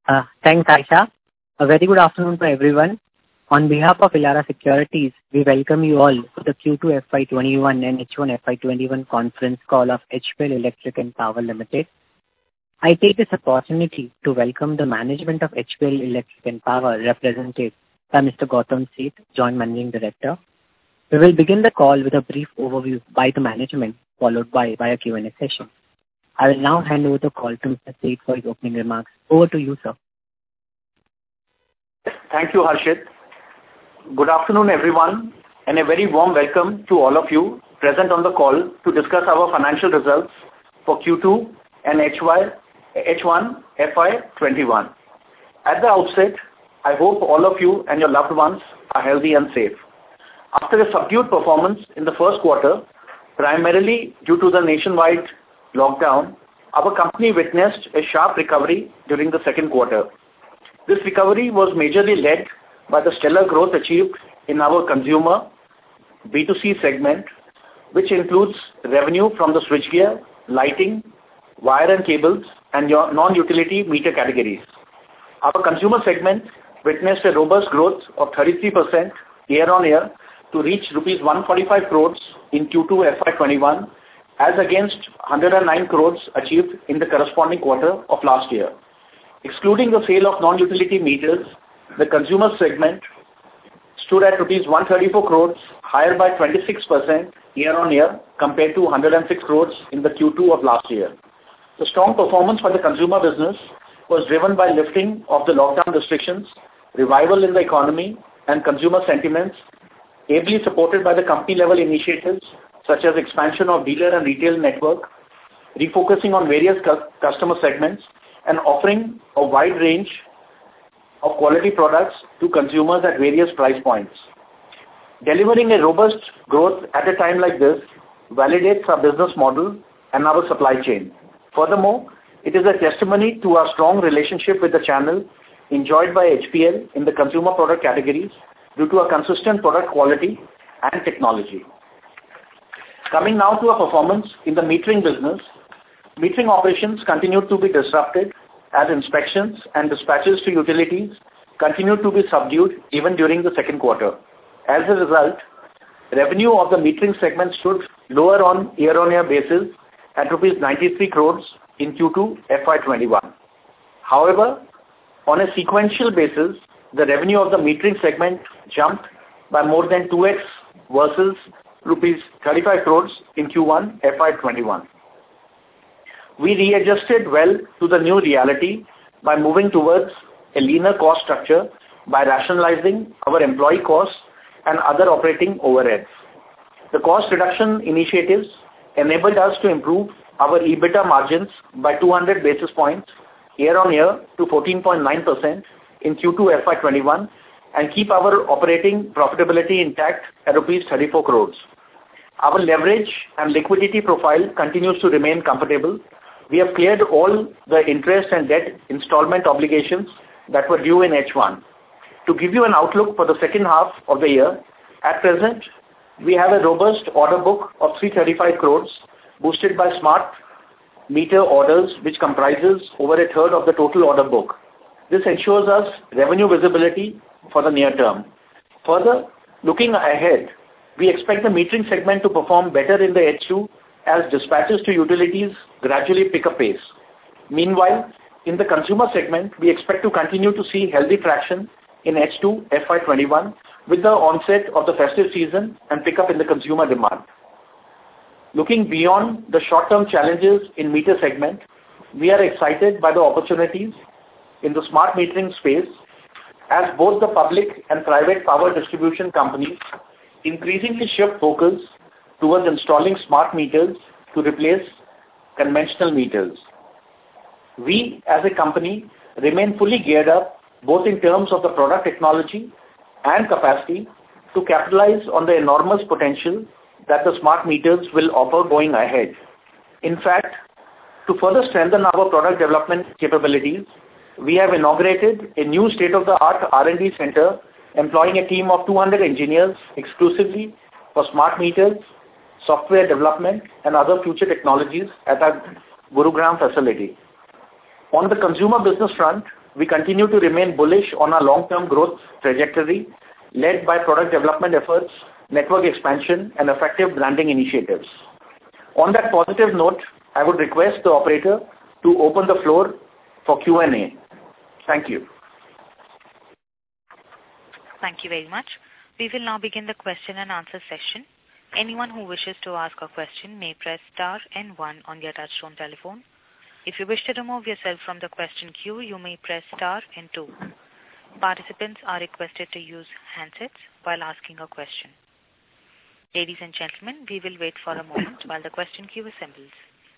Thanks, Aisha. A very good afternoon to everyone. On behalf of Elara Securities, we welcome you all to the Q2 FY21 and H1 FY21 conference call of HPL Electric and Power Limited. I take this opportunity to welcome the management of HPL Electric and Power, represented by Mr. Gautam Seth, Joint Managing Director. We will begin the call with a brief overview by the management, followed by a Q&A session. I will now hand over the call to Mr. Seth for his opening remarks. Over to you, sir. Thank you, Harshit. Good afternoon, everyone, and a very warm welcome to all of you present on the call to discuss our financial results for Q2 and H1 FY21. At the outset, I hope all of you and your loved ones are healthy and safe. After a subdued performance in the first quarter, primarily due to the nationwide lockdown, our company witnessed a sharp recovery during the second quarter. This recovery was majorly led by the stellar growth achieved in our consumer B2C segment, which includes revenue from the switchgear, lighting, wire and cables, and non-utility meter categories. Our consumer segment witnessed a robust growth of 33% year-on-year to reach rupees 145 crores in Q2 FY21 as against 109 crores achieved in the corresponding quarter of last year. Excluding the sale of non-utility meters, the consumer segment stood at rupees 134 crores, higher by 26% year-on-year compared to 106 crores in the Q2 of last year. The strong performance for the consumer business was driven by lifting of the lockdown restrictions, revival in the economy, and consumer sentiments, ably supported by the company-level initiatives such as expansion of dealer and retail network, refocusing on various customer segments, and offering a wide range of quality products to consumers at various price points. Delivering a robust growth at a time like this validates our business model and our supply chain. Furthermore, it is a testimony to our strong relationship with the channel enjoyed by HPL in the consumer product categories due to our consistent product quality and technology. Coming now to our performance in the metering business, metering operations continued to be disrupted as inspections and dispatches to utilities continued to be subdued even during the second quarter. As a result, revenue of the metering segment stood lower on year-on-year basis at rupees 93 crores in Q2 FY21. However, on a sequential basis, the revenue of the metering segment jumped by more than 2x versus rupees 35 crores in Q1 FY21. We readjusted well to the new reality by moving towards a leaner cost structure by rationalizing our employee costs and other operating overheads. The cost reduction initiatives enabled us to improve our EBITDA margins by 200 basis points year-on-year to 14.9% in Q2 FY21 and keep our operating profitability intact at rupees 34 crores. Our leverage and liquidity profile continues to remain comfortable. We have cleared all the interest and debt installment obligations that were due in H1. To give you an outlook for the second half of the year, at present, we have a robust order book of 335 crores, boosted by smart meter orders, which comprises over a third of the total order book. This ensures us revenue visibility for the near term. Further, looking ahead, we expect the metering segment to perform better in the H2 as dispatches to utilities gradually pick up pace. Meanwhile, in the consumer segment, we expect to continue to see healthy traction in H2 FY21 with the onset of the festive season and pickup in the consumer demand. Looking beyond the short-term challenges in meter segment, we are excited by the opportunities in the smart metering space as both the public and private power distribution companies increasingly shift focus towards installing smart meters to replace conventional meters. We, as a company, remain fully geared up both in terms of the product technology and capacity to capitalize on the enormous potential that the smart meters will offer going ahead. In fact, to further strengthen our product development capabilities, we have inaugurated a new state-of-the-art R&D center employing a team of 200 engineers exclusively for smart meters, software development, and other future technologies at our Gurugram facility. On the consumer business front, we continue to remain bullish on our long-term growth trajectory, led by product development efforts, network expansion, and effective branding initiatives. On that positive note, I would request the operator to open the floor for Q&A. Thank you. Thank you very much. We will now begin the question and answer session. Anyone who wishes to ask a question may press star and 1 on their touchtone telephone. If you wish to remove yourself from the question queue, you may press star and 2. Participants are requested to use handsets while asking a question. Ladies and gentlemen, we will wait for a moment while the question queue assembles.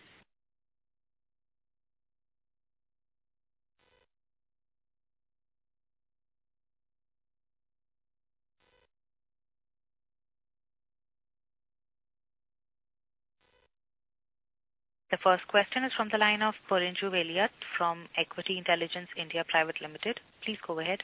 The first question is from the line of Purinju Veliat from Equity Intelligence India Private Limited. Please go ahead.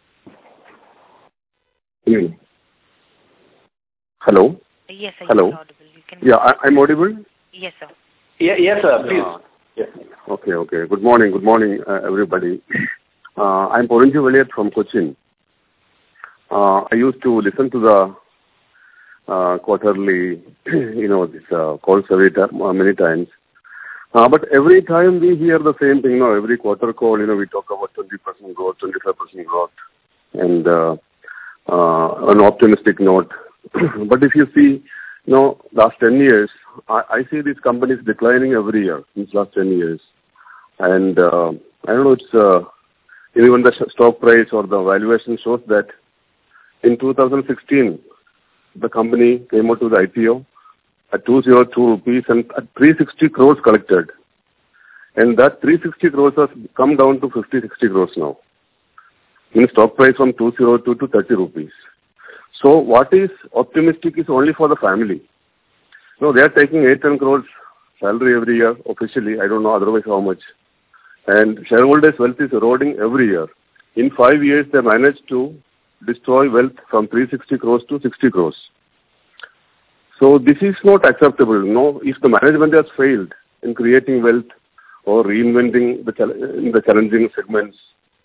Hello? Yes, sir. Hello? You are audible. You can I'm audible? Yes, sir. Yes, sir. Please. Yeah. Okay. Good morning, everybody. I'm Purinju Veliat from Cochin. I used to listen to the quarterly, this calls many times. But every time we hear the same thing, every quarter call, we talk about 20% growth, 25% growth, and an optimistic note. But if you see, last 10 years, I see these companies declining every year since last 10 years. And I don't know, it's even the stock price or the valuation shows that in 2016, the company came out to the IPO at 202 rupees and at 360 crores collected. And that 360 crores has come down to 50-60 crores now. In stock price from 202 to 30 rupees. So what is optimistic is only for the family. They are taking 8-10 crores salary every year officially. I don't know otherwise how much. And shareholders' wealth is eroding every year. In 5 years, they managed to destroy wealth from 360 crores to 60 crores. So this is not acceptable. If the management has failed in creating wealth or reinventing the challenging segments,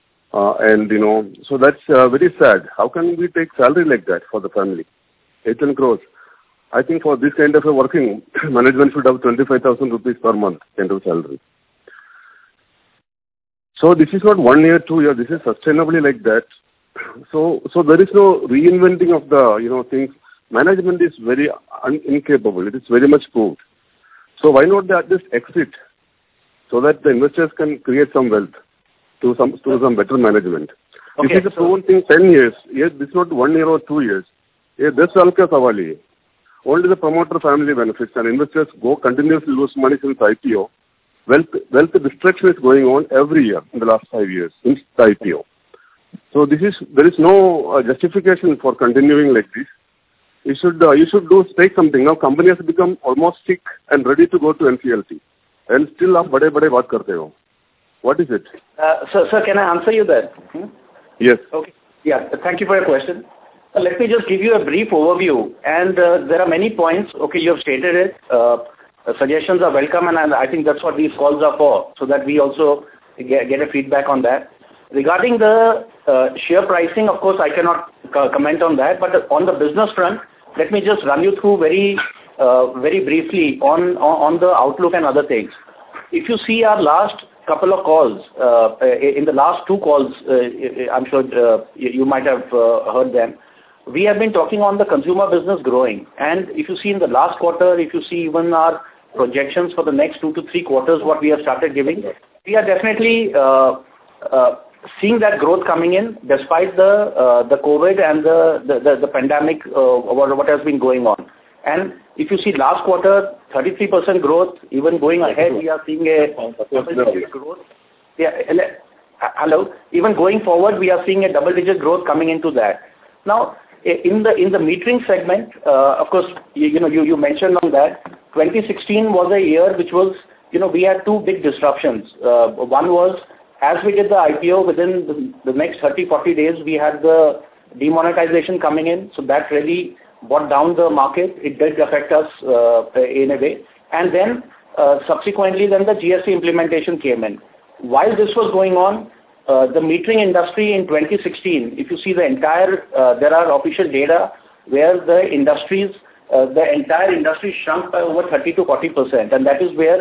so that's very sad. How can we take salary like that for the family? 8-10 crores. I think for this kind of a working, management should have 25,000 rupees per month kind of salary. So this is not 1 year, 2 years. This is sustainably like that. So there is no reinventing of the things. Management is very incapable. It is very much proved. So why not just exit so that the investors can create some wealth to some better management? Okay, this is a proven thing 10 years. Yes, this is not 1 year or 2 years. Yes, that's all. Only the promoter family benefits and investors continuously lose money since IPO. Wealth destruction is going on every year in the last 5 years since the IPO. So there is no justification for continuing like this. You should take something. Now company has become almost sick and ready to go to NCLT. And still आप बड़े बात करते हो. What is it? Sir, can I answer you there? Yes. Okay. Yeah, thank you for your question. Let me just give you a brief overview. And there are many points. Okay, you have stated it. Suggestions are welcome, and I think that's what these calls are for, so that we also get a feedback on that. Regarding the share pricing, of course, I cannot comment on that. But on the business front, let me just run you through very briefly on the outlook and other things. If you see our last couple of calls, in the last 2 calls, I'm sure you might have heard them. We have been talking on the consumer business growing. And if you see in the last quarter, if you see even our projections for the next 2 to 3 quarters, what we have started giving, we are definitely seeing that growth coming in despite the COVID and the pandemic, what has been going on. And if you see last quarter, 33% growth, even going ahead, we are seeing a double-digit growth. Yeah, hello. Even going forward, we are seeing a double-digit growth coming into that. Now, in the metering segment, of course, you mentioned on that. 2016 was a year which was, we had 2 big disruptions. One was, as we did the IPO, within the next 30-40 days, we had the demonetization coming in. So that really brought down the market. It did affect us in a way. And then subsequently, then the GST implementation came in. While this was going on, the metering industry in 2016, if you see the entire, there are official data where the entire industry shrunk by over 30 to 40%, and that is where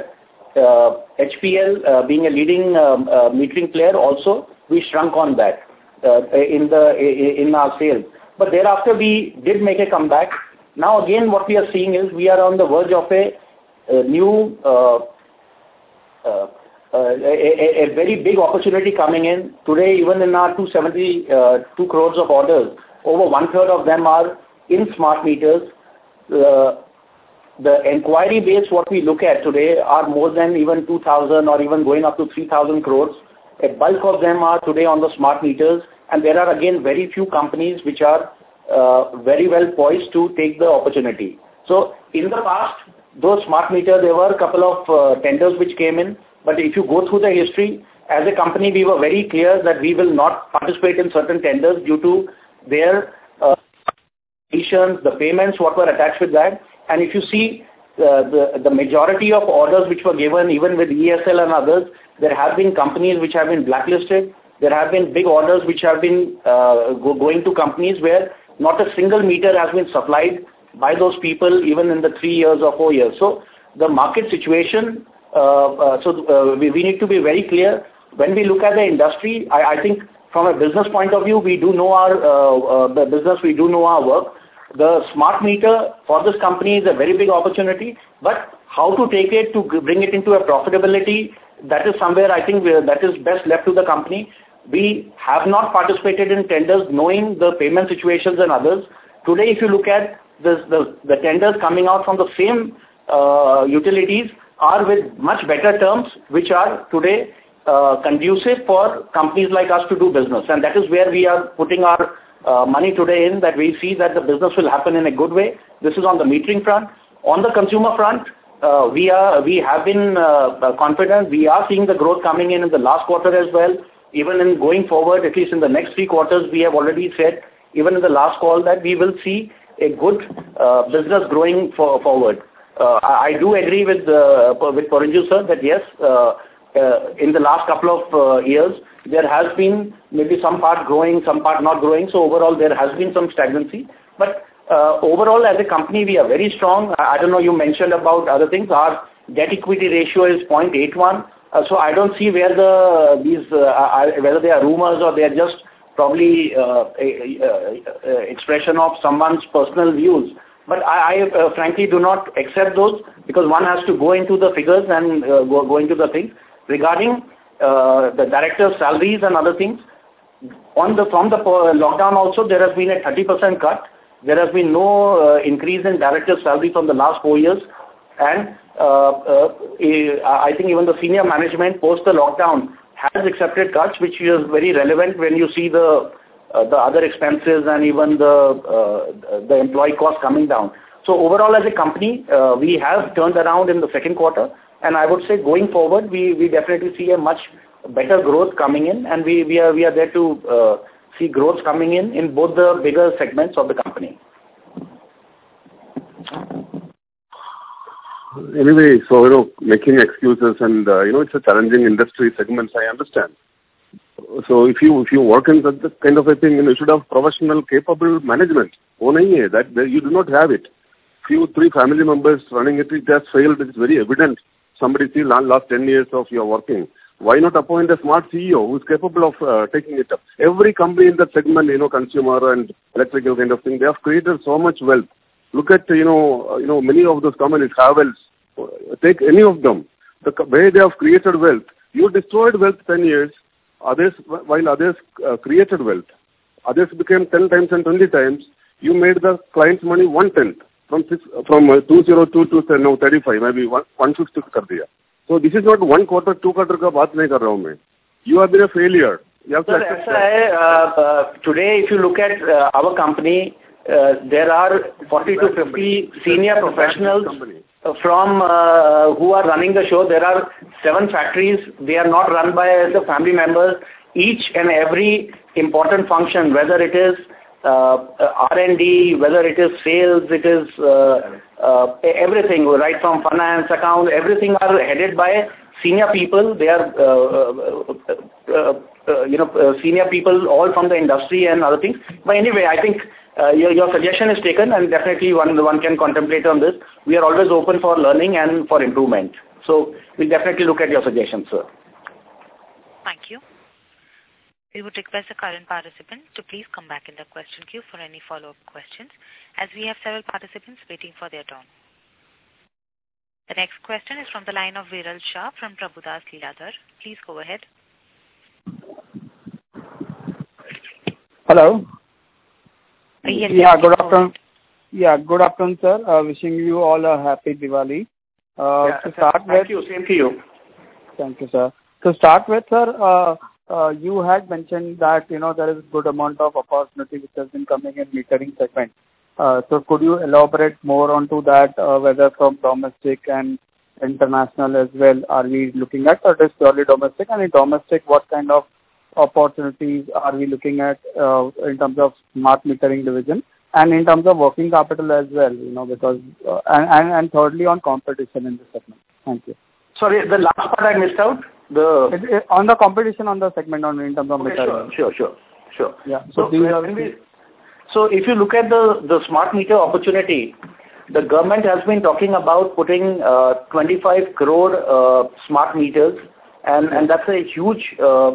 HPL, being a leading metering player, also we shrunk on that in our sales. But thereafter we did make a comeback. Now again, what we are seeing is we are on the verge of a new, a very big opportunity coming in. Today, even in our 272 crores of orders, over one-third of them are in smart meters. The inquiry base, what we look at today, are more than even 2,000 or even going up to 3,000 crores. A bulk of them are today on the smart meters, and there are again very few companies which are very well poised to take the opportunity. So in the past, those smart meters, there were a couple of tenders which came in, but if you go through the history, as a company, we were very clear that we will not participate in certain tenders due to their conditions, the payments, what were attached with that. And if you see the majority of orders which were given, even with ESL and others, there have been companies which have been blacklisted. There have been big orders which have been going to companies where not a single meter has been supplied by those people even in the 3 years or 4 years. So the market situation, we need to be very clear. When we look at the industry, I think from a business point of view, we do know our business, we do know our work. The smart meter for this company is a very big opportunity, but how to take it to bring it into a profitability, that is somewhere I think that is best left to the company. We have not participated in tenders knowing the payment situations and others. Today, if you look at the tenders coming out from the same utilities are with much better terms, which are today conducive for companies like us to do business. And that is where we are putting our money today in, that we see that the business will happen in a good way. This is on the metering front. On the consumer front, we have been confident. We are seeing the growth coming in the last quarter as well. Even in going forward, at least in the next 3 quarters, we have already said, even in the last call, that we will see a good business growing forward. I do agree with Porunju sir that yes, in the last couple of years, there has been maybe some part growing, some part not growing. So overall, there has been some stagnancy. But overall, as a company, we are very strong. I don't know, you mentioned about other things. Our debt equity ratio is 0.81. So I don't see where whether they are rumors or they are just probably expression of someone's personal views. But I frankly do not accept those, because one has to go into the figures and go into the things. Regarding the directors' salaries and other things, from the lockdown also, there has been a 30% cut. There has been no increase in directors' salary from the last 4 years. And I think even the senior management post the lockdown has accepted cuts, which is very relevant when you see the other expenses and even the employee costs coming down. So overall, as a company, we have turned around in the second quarter, and I would say going forward, we definitely see a much better growth coming in, and we are there to see growth coming in both the bigger segments of the company. Anyway, so, making excuses and, it's a challenging industry segments, I understand. So if you work in that kind of a thing, you should have professional, capable management. That you do not have it. 3 family members running it has failed. It's very evident. Somebody see last 10 years of your working. Why not appoint a smart CEO who is capable of taking it up? Every company in that segment, consumer and electrical kind of thing, they have created so much wealth. Look at, many of those companies, Havels, take any of them. The way they have created wealth, you destroyed wealth 10 years, while others created wealth. Others became 10 times and 20 times. You made the client's money 1/10 from 202 to now 35, maybe 150 kar diya. So this is not 1 quarter, 2 quarter ka baat nahi kar raha hu main. You have been a failure. You have to accept that. Today, if you look at our company, there are 40 to 50 senior professionals from who are running the show. There are 7 factories. They are not run by the family members. Each and every important function, whether it is R&D, whether it is sales, it is everything, right from finance, account, everything are headed by senior people. They are, senior people all from the industry and other things. But anyway, I think your suggestion is taken, and definitely one can contemplate on this. We are always open for learning and for improvement. So we'll definitely look at your suggestions, sir. Thank you. We would request the current participant to please come back in the question queue for any follow-up questions, as we have several participants waiting for their turn. The next question is from the line of Viral Shah from Prabhudas Lilladher. Please go ahead. Hello. Yes, good afternoon. Good afternoon, sir. Wishing you all a happy Diwali. Thank you. Same to you. Thank you, sir. To start with, sir, you had mentioned that there is good amount of opportunity which has been coming in metering segment. So could you elaborate more onto that, whether from domestic and international as well are we looking at, or it is purely domestic? And in domestic, what kind of opportunities are we looking at in terms of smart metering division and in terms of working capital as well? Because and thirdly on competition in this segment. Thank you. Sorry, the last part I missed out. On the competition on the segment in terms of metering. Sure. Yeah. So if you look at the smart meter opportunity, the government has been talking about putting 25 crore smart meters, and that's a huge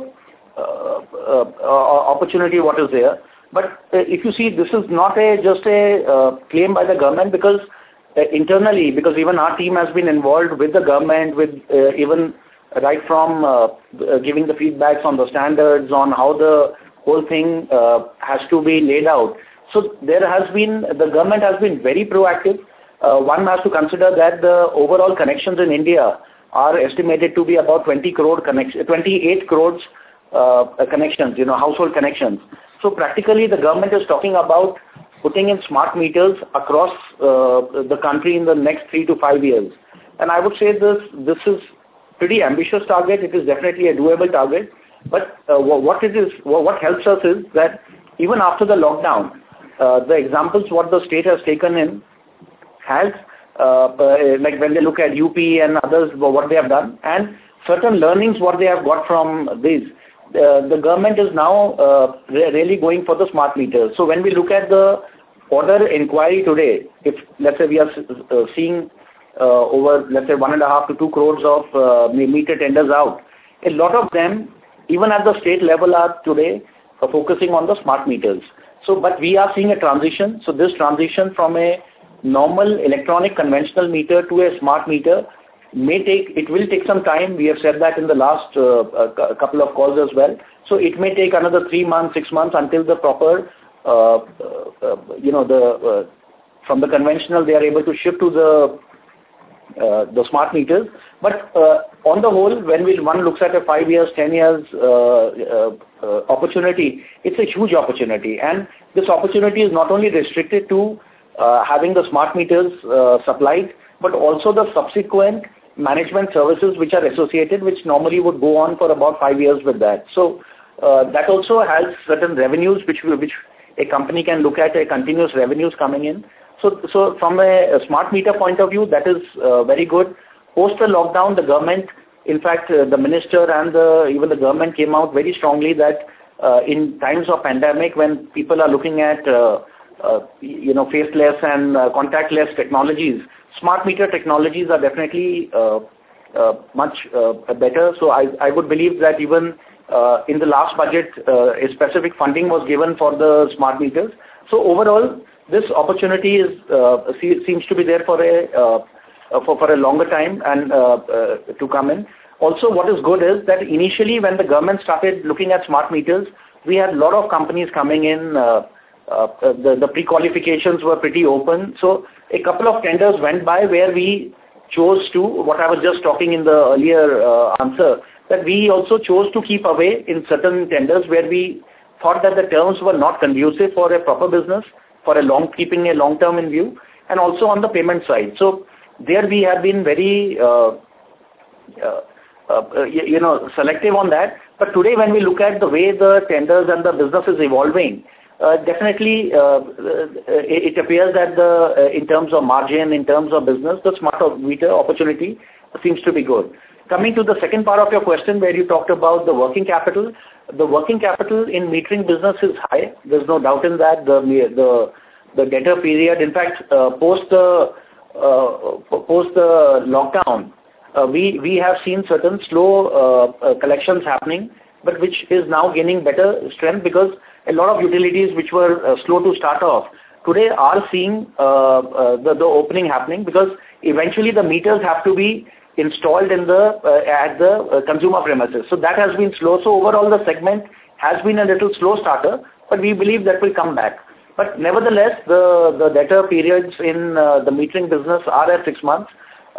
opportunity what is there. But if you see, this is not just a claim by the government, because internally, because even our team has been involved with the government, with even right from giving the feedbacks on the standards, on how the whole thing has to be laid out. So the government has been very proactive. One has to consider that the overall connections in India are estimated to be about 28 crores connections, household connections. So practically the government is talking about putting in smart meters across the country in the next 3 to 5 years. And I would say this is pretty ambitious target. It is definitely a doable target. But what helps us is that even after the lockdown, the examples what the state has taken in has, like when they look at UP and others, what they have done, and certain learnings what they have got from this, the government is now really going for the smart meters. So when we look at the order inquiry today, if let's say we are seeing over, let's say 1.5 to 2 crores of meter tenders out, a lot of them, even at the state level, are today focusing on the smart meters. So, but we are seeing a transition. So this transition from a normal electronic conventional meter to a smart meter will take some time. We have said that in the last couple of calls as well. So it may take another 3 months, 6 months until the proper, from the conventional they are able to shift to the smart meters. But on the whole, when one looks at a 5 years, 10 years opportunity, it's a huge opportunity. And this opportunity is not only restricted to having the smart meters supplied, but also the subsequent management services which are associated, which normally would go on for about 5 years with that. So that also has certain revenues which a company can look at, a continuous revenues coming in. So from a smart meter point of view, that is very good. Post the lockdown, the government, in fact, the minister and even the government came out very strongly that in times of pandemic, when people are looking at faceless and contactless technologies, smart meter technologies are definitely much better. So I would believe that even in the last budget, a specific funding was given for the smart meters. So overall, this opportunity seems to be there for a longer time and to come in. Also, what is good is that initially when the government started looking at smart meters, we had a lot of companies coming in. The pre-qualifications were pretty open. So a couple of tenders went by where we chose to, what I was just talking in the earlier answer, that we also chose to keep away in certain tenders where we thought that the terms were not conducive for a proper business, for keeping a long term in view, and also on the payment side. So there we have been very selective on that. But today when we look at the way the tenders and the business is evolving, definitely it appears that in terms of margin, in terms of business, the smart meter opportunity seems to be good. Coming to the second part of your question where you talked about the working capital, the working capital in metering business is high. There's no doubt in that. The debtor period, in fact, post the lockdown, we have seen certain slow collections happening, but which is now gaining better strength because a lot of utilities which were slow to start off today are seeing the opening happening because eventually the meters have to be installed in at the consumer premises. So that has been slow. So overall the segment has been a little slow starter, but we believe that will come back. But nevertheless, the debtor periods in the metering business are at 6 months.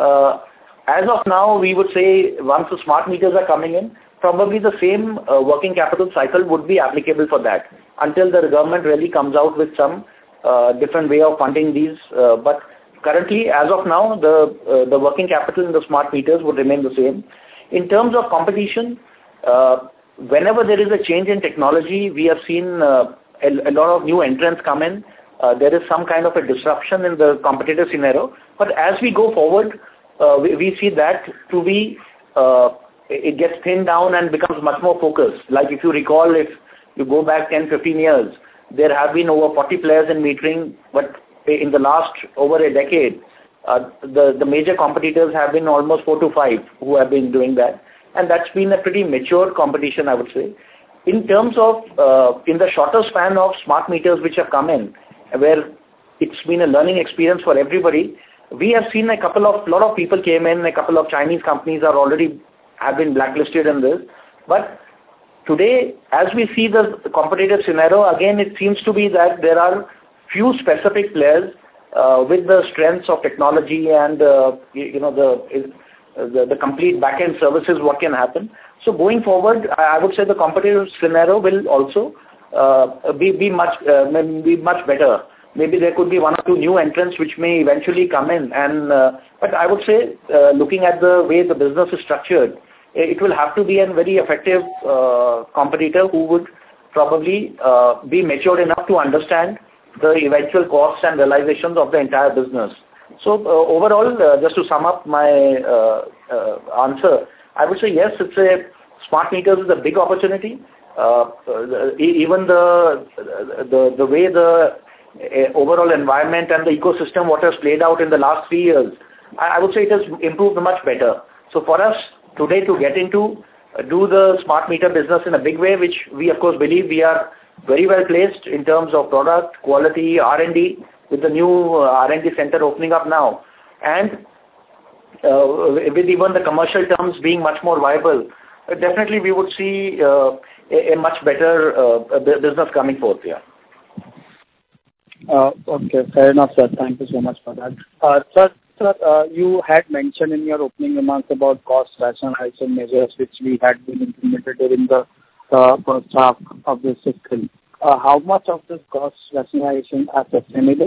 As of now, we would say once the smart meters are coming in, probably the same working capital cycle would be applicable for that until the government really comes out with some different way of funding these. But currently, as of now, the working capital in the smart meters would remain the same. In terms of competition, whenever there is a change in technology, we have seen a lot of new entrants come in. There is some kind of a disruption in the competitive scenario. But as we go forward, we see that to be it gets thinned down and becomes much more focused. Like if you recall, if you go back 10, 15 years, there have been over 40 players in metering, but in the last over a decade, the major competitors have been almost 4 to 5 who have been doing that. And that's been a pretty mature competition, I would say. In terms of, in the shorter span of smart meters which have come in, where it's been a learning experience for everybody, we have seen lot of people came in, a couple of Chinese companies have been blacklisted in this. But today, as we see the competitive scenario, again, it seems to be that there are few specific players with the strengths of technology and the complete back-end services, what can happen. So going forward, I would say the competitive scenario will also be much better. Maybe there could be 1 or 2 new entrants which may eventually come in. But I would say, looking at the way the business is structured, it will have to be a very effective competitor who would probably be matured enough to understand the eventual costs and realizations of the entire business. So overall, just to sum up my answer, I would say yes, smart meters is a big opportunity. Even the way the overall environment and the ecosystem, what has played out in the last 3 years, I would say it has improved much better. So for us today to get into, do the smart meter business in a big way, which we of course believe we are very well placed in terms of product, quality, R&D, with the new R&D center opening up now. And with even the commercial terms being much more viable, definitely we would see a much better business coming forth here. Okay, fair enough, sir. Thank you so much for that. Sir, you had mentioned in your opening remarks about cost rationalization measures which we had been implemented during the first half of this fiscal. How much of this cost rationalization are sustainable?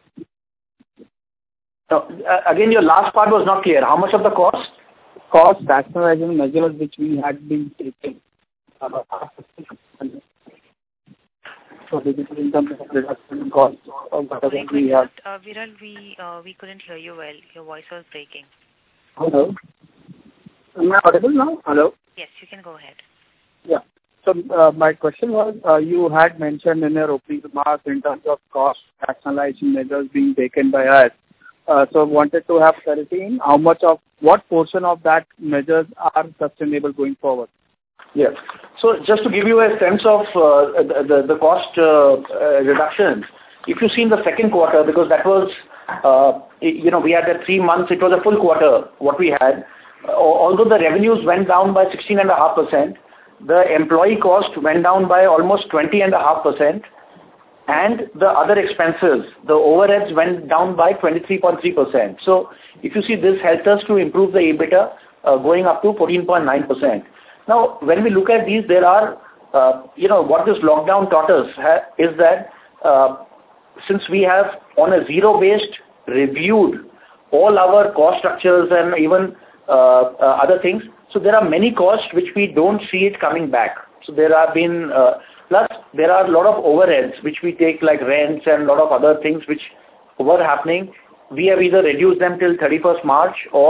Again, your last part was not clear. How much of the cost? Cost rationalization measures which we had been taking. So basically in terms of reduction in cost of whatever we have. Viral, we couldn't hear you well. Your voice was breaking. Hello? Am I audible now? Hello? Yes, you can go ahead. Yeah. So my question was, you had mentioned in your opening remarks in terms of cost rationalization measures being taken by us. So wanted to have clarity in what portion of that measures are sustainable going forward? Yes. So just to give you a sense of the cost reductions, if you see in the second quarter, because that was, we had that 3 months, it was a full quarter what we had. Although the revenues went down by 16.5%, the employee cost went down by almost 20.5%, and the other expenses, the overheads went down by 23.3%. So if you see, this helped us to improve the EBITDA going up to 14.9%. Now, when we look at these, there are, what this lockdown taught us is that since we have on a zero-based reviewed all our cost structures and even other things, so there are many costs which we don't see it coming back. So there have been, plus there are a lot of overheads which we take like rents and a lot of other things which were happening. We have either reduced them till 31st March or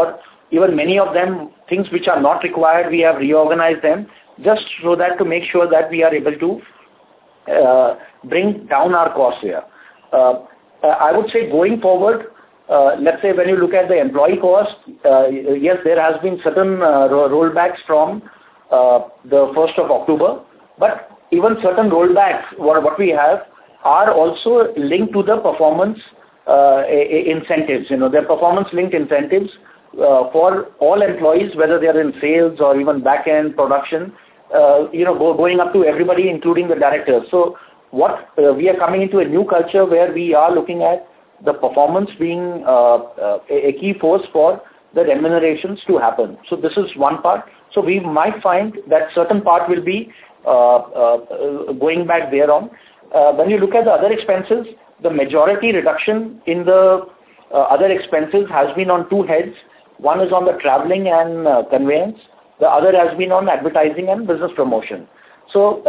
even many of them, things which are not required, we have reorganized them just so that to make sure that we are able to bring down our costs here. I would say going forward, let's say when you look at the employee cost, yes, there has been certain rollbacks from the 1st of October, but even certain rollbacks, what we have, are also linked to the performance incentives. They're performance-linked incentives for all employees, whether they are in sales or even back-end production, going up to everybody, including the directors. So what we are coming into a new culture where we are looking at the performance being a key force for the remunerations to happen. So this is one part. So we might find that certain part will be going back there on. When you look at the other expenses, the majority reduction in the other expenses has been on two heads. One is on the traveling and conveyance. The other has been on advertising and business promotion. So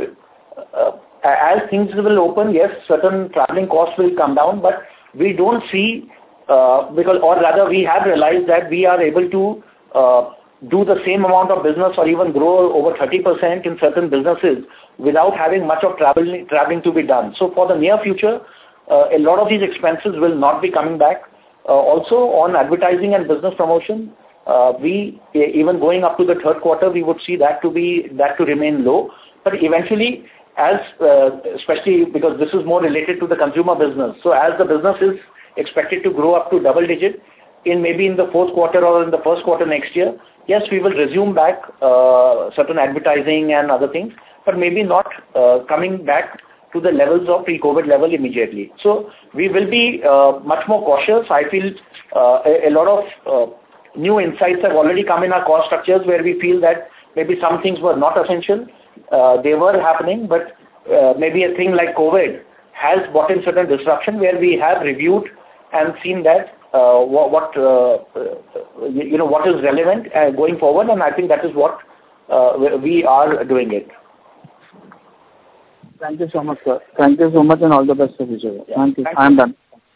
as things will open, yes, certain traveling costs will come down, but we don't see, we have realized that we are able to do the same amount of business or even grow over 30% in certain businesses without having much of traveling to be done. So for the near future, a lot of these expenses will not be coming back. Also on advertising and business promotion, we even going up to the third quarter, we would see that to remain low. But eventually, especially because this is more related to the consumer business, so as the business is expected to grow up to double digit maybe in the fourth quarter or in the first quarter next year, yes, we will resume back certain advertising and other things, but maybe not coming back to the levels of pre-COVID level immediately. So we will be much more cautious. I feel a lot of new insights have already come in our cost structures where we feel that maybe some things were not essential. They were happening, but maybe a thing like COVID has brought in certain disruption where we have reviewed and seen that what is relevant going forward, and I think that is what we are doing it. Thank you so much, sir. Thank you so much, and all the best for future. Thank you. I'm done.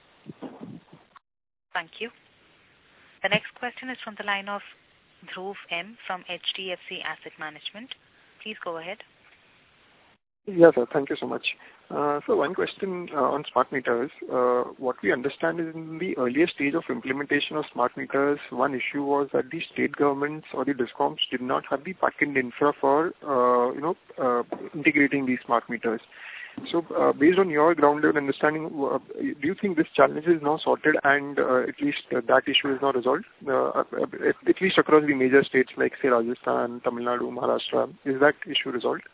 Thank you. The next question is from the line of Dhruv M. from HDFC Asset Management. Please go ahead. Yes, sir. Thank you so much. So one question on smart meters. What we understand is in the earlier stage of implementation of smart meters, one issue was that the state governments or the DISCOMs did not have the back-end infra for integrating these smart meters. So based on your ground level understanding, do you think this challenge is now sorted and at least that issue is now resolved? At least across the major states like say Rajasthan, Tamil Nadu, Maharashtra, is that issue resolved?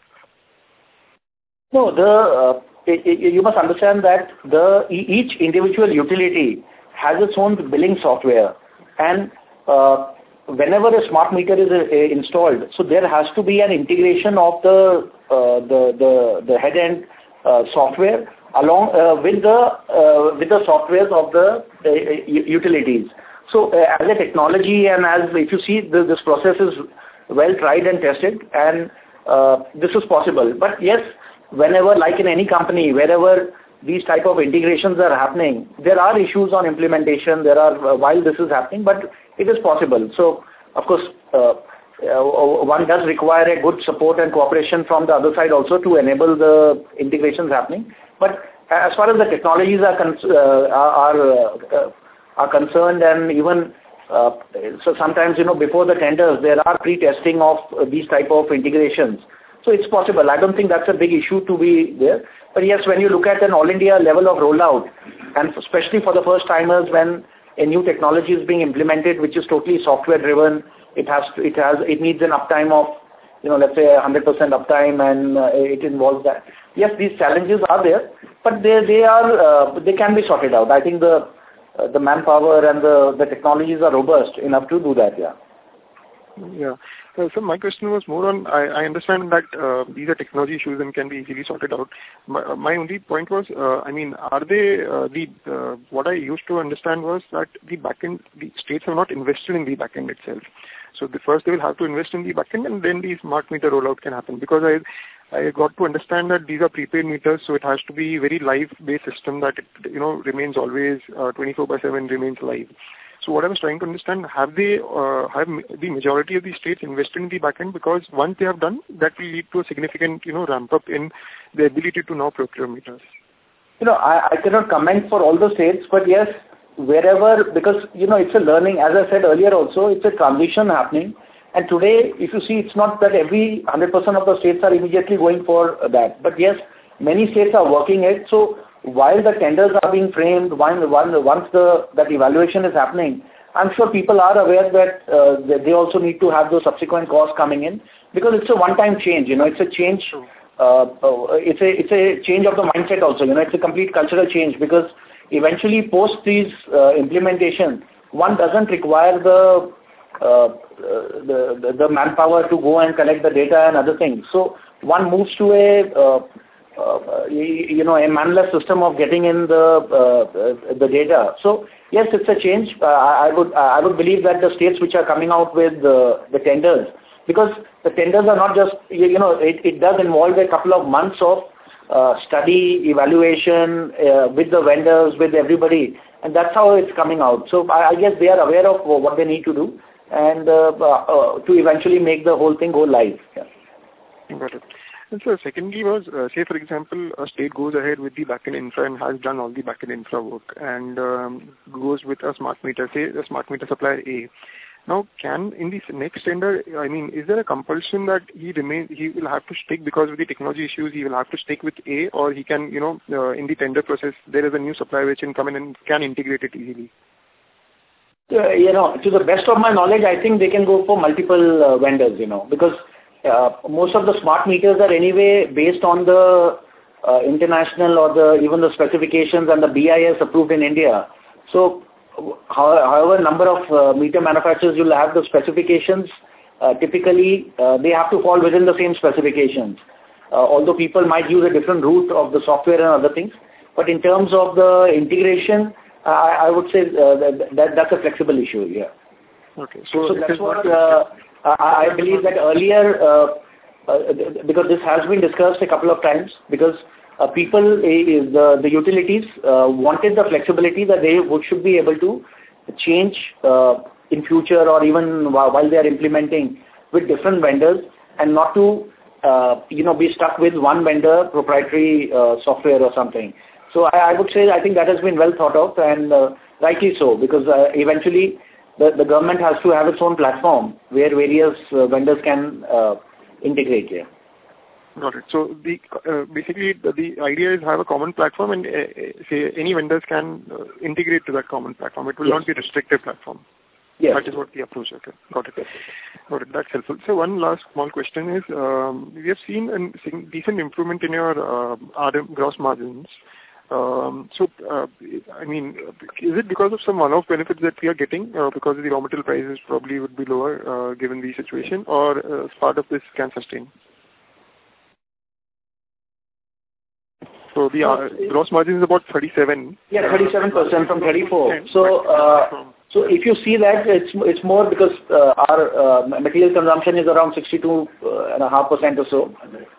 No, you must understand that each individual utility has its own billing software, and whenever a smart meter is installed, so there has to be an integration of the head end software along with the softwares of the utilities. So as a technology and as if you see this process is well tried and tested, and this is possible. But yes, whenever, like in any company, wherever these type of integrations are happening, there are issues on implementation. There are while this is happening, but it is possible. So of course, one does require a good support and cooperation from the other side also to enable the integrations happening. But as far as the technologies are concerned, and even so sometimes before the tenders there are pre-testing of these type of integrations. So it's possible. I don't think that's a big issue to be there. But yes, when you look at an all India level of rollout, and especially for the first timers when a new technology is being implemented, which is totally software driven, it needs an uptime of, let's say 100% uptime, and it involves that. Yes, these challenges are there, but they can be sorted out. I think the manpower and the technologies are robust enough to do that. Yeah. Yeah. So my question was more on, I understand that these are technology issues and can be easily sorted out. My only point was, are they, what I used to understand was that the states have not invested in the backend itself. So first they will have to invest in the backend and then the smart meter rollout can happen. Because I got to understand that these are prepaid meters, so it has to be very live-based system that it, remains always 24/7 remains live. So what I was trying to understand, have the majority of the states invested in the backend? Because once they have done, that will lead to a significant, ramp up in the ability to now procure meters. I cannot comment for all the states, but yes, wherever, because, it's a learning, as I said earlier also, it's a transition happening. And today, if you see, it's not that every 100% of the states are immediately going for that. But yes, many states are working it. So while the tenders are being framed, once that evaluation is happening, I'm sure people are aware that they also need to have those subsequent costs coming in, because it's a one-time change. It's a change. It's a change of the mindset also. It's a complete cultural change, because eventually post these implementation, one doesn't require the manpower to go and collect the data and other things. So one moves to a manless system of getting in the data. So yes, it's a change. I would believe that the states which are coming out with the tenders, because the tenders are not just, it does involve a couple of months of study, evaluation with the vendors, with everybody, and that's how it's coming out. So I guess they are aware of what they need to do, and to eventually make the whole thing go live. Yeah. Got it. And so secondly was, say for example, a state goes ahead with the backend infra and has done all the backend infra work and goes with a smart meter, say a smart meter supplier A. Now, in this next tender, is there a compulsion that he will have to stick, because of the technology issues, he will have to stick with A, or he can, in the tender process, there is a new supplier which can come in and can integrate it easily? To the best of my knowledge, I think they can go for multiple vendors, because most of the smart meters are anyway based on the international or even the specifications and the BIS approved in India. So, however number of meter manufacturers will have the specifications, typically they have to fall within the same specifications. Although people might use a different route of the software and other things, but in terms of the integration, I would say that's a flexible issue. Yeah. Okay. So that's what I believe that earlier, because this has been discussed a couple of times, because the utilities wanted the flexibility that they should be able to change in future, or even while they are implementing, with different vendors, and not to be stuck with one vendor proprietary software or something. So I would say I think that has been well thought of, and rightly so, because eventually the government has to have its own platform where various vendors can integrate here. Got it. So basically the idea is have a common platform, and say any vendors can integrate to that common platform. It will not be a restrictive platform. Yes. That is what the approach. Okay. Got it. That's helpful. So one last small question is, we have seen a decent improvement in your RM gross margins. Is it because of some one-off benefits that we are getting because the raw material prices probably would be lower given the situation, or as part of this can sustain? So the gross margin is about 37. Yeah, 37% from 34. So if you see that, it's more because our material consumption is around 62.5% or so.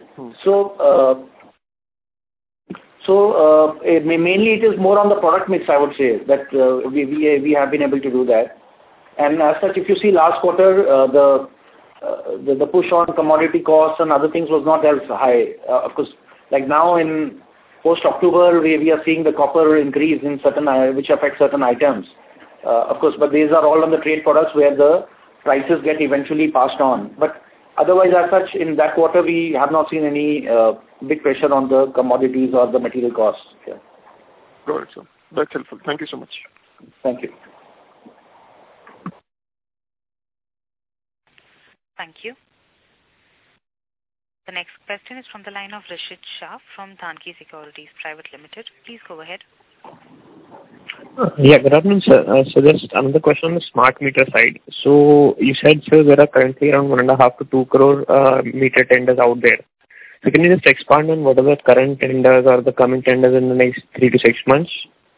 So mainly it is more on the product mix, I would say, that we have been able to do that. And as such, if you see last quarter, the push on commodity costs and other things was not as high. Of course, like now in post-October, we are seeing the copper increase in certain, which affects certain items. Of course, but these are all on the trade products where the prices get eventually passed on. But otherwise, as such, in that quarter, we have not seen any big pressure on the commodities or the material costs. Yeah. Got it, sir. That's helpful. Thank you so much. Thank you. Thank you. The next question is from the line of Rishit Shah from Dhanki Securities Private Limited. Please go ahead. Yeah, good afternoon, sir. So just another question on the smart meter side. So you said, sir, there are currently around 1.5 to 2 crore meter tenders out there. So can you just expand on what are the current tenders or the coming tenders in the next 3 to 6 months?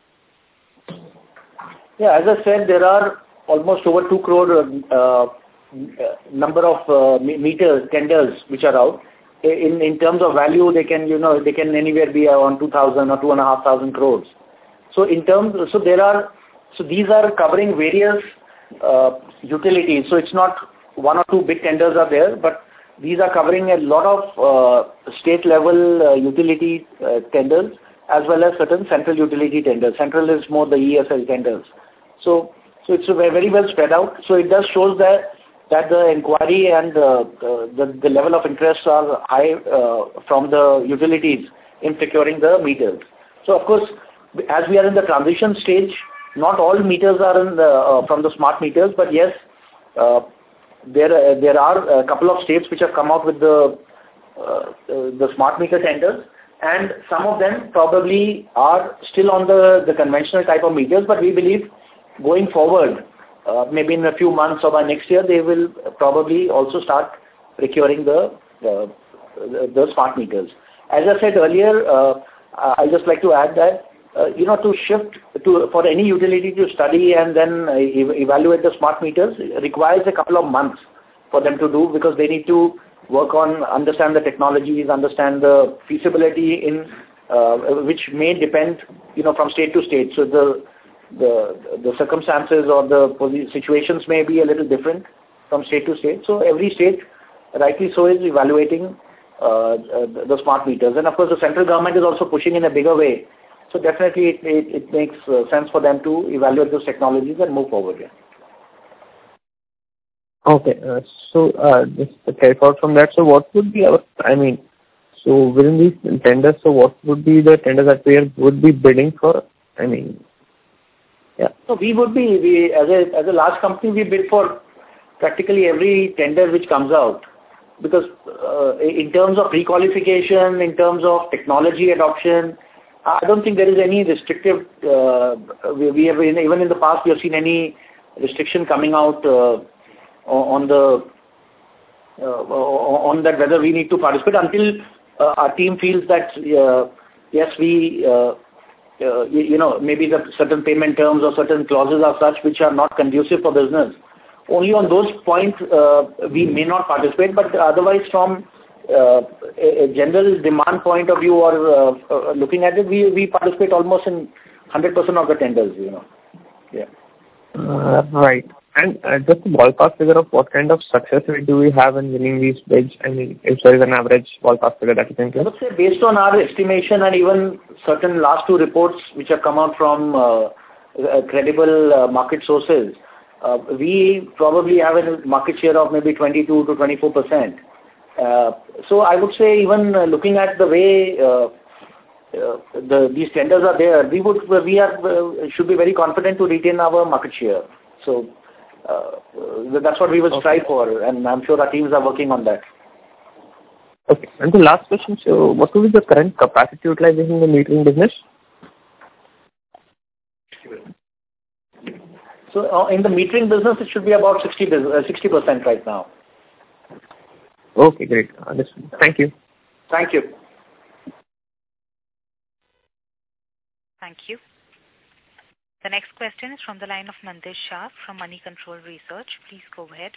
Yeah, as I said, there are almost over 2 crore number of meter tenders which are out. In terms of value, they can anywhere be around 2,000 or 2,500 crores. So there are So these are covering various utilities. So it's not one or two big tenders are there, but these are covering a lot of state level utility tenders as well as certain central utility tenders. Central is more the ESL tenders. So it's very well spread out. So it does shows that the inquiry and the level of interest are high from the utilities in securing the meters. So of course, as we are in the transition stage, not all meters are from the smart meters, but yes, there are a couple of states which have come out with the smart meter tenders, and some of them probably are still on the conventional type of meters, but we believe going forward, maybe in a few months or by next year, they will probably also start procuring the smart meters. As I said earlier, I just like to add that to shift for any utility to study and then evaluate the smart meters requires a couple of months for them to do, because they need to work on, understand the technologies, understand the feasibility in which may depend from state to state. So the circumstances or the situations may be a little different from state to state. So every state, rightly so, is evaluating the smart meters, and of course the central government is also pushing in a bigger way. So definitely it makes sense for them to evaluate those technologies and move forward. Yeah. Okay. So just to clarify out from that, so what would be our, so within these tenders, so what would be the tenders that we would be bidding for? Yeah. So we as a large company, we bid for practically every tender which comes out, because in terms of pre-qualification, in terms of technology adoption, I don't think there is any restrictive. We have even in the past we have seen any restriction coming out on that whether we need to participate until our team feels that yes, we maybe the certain payment terms or certain clauses are such which are not conducive for business. Only on those points we may not participate, but otherwise from a general demand point of view or looking at it, we participate almost in 100% of the tenders. Yeah. Right. And just a ballpark figure of what kind of success rate do we have in winning these bids? If there is an average ballpark figure that you can give? I would say based on our estimation and even certain last two reports which have come out from credible market sources, we probably have a market share of maybe 22 to 24%. So I would say even looking at the way these tenders are there, we should be very confident to retain our market share. So that's what we will strive for, and I'm sure our teams are working on that. Okay. And the last question, so what will be the current capacity utilization in the metering business? So in the metering business, it should be about 60% right now. Okay, great. Thank you. Thank you. Thank you. The next question is from the line of Nandish Shah from Money Control Research. Please go ahead.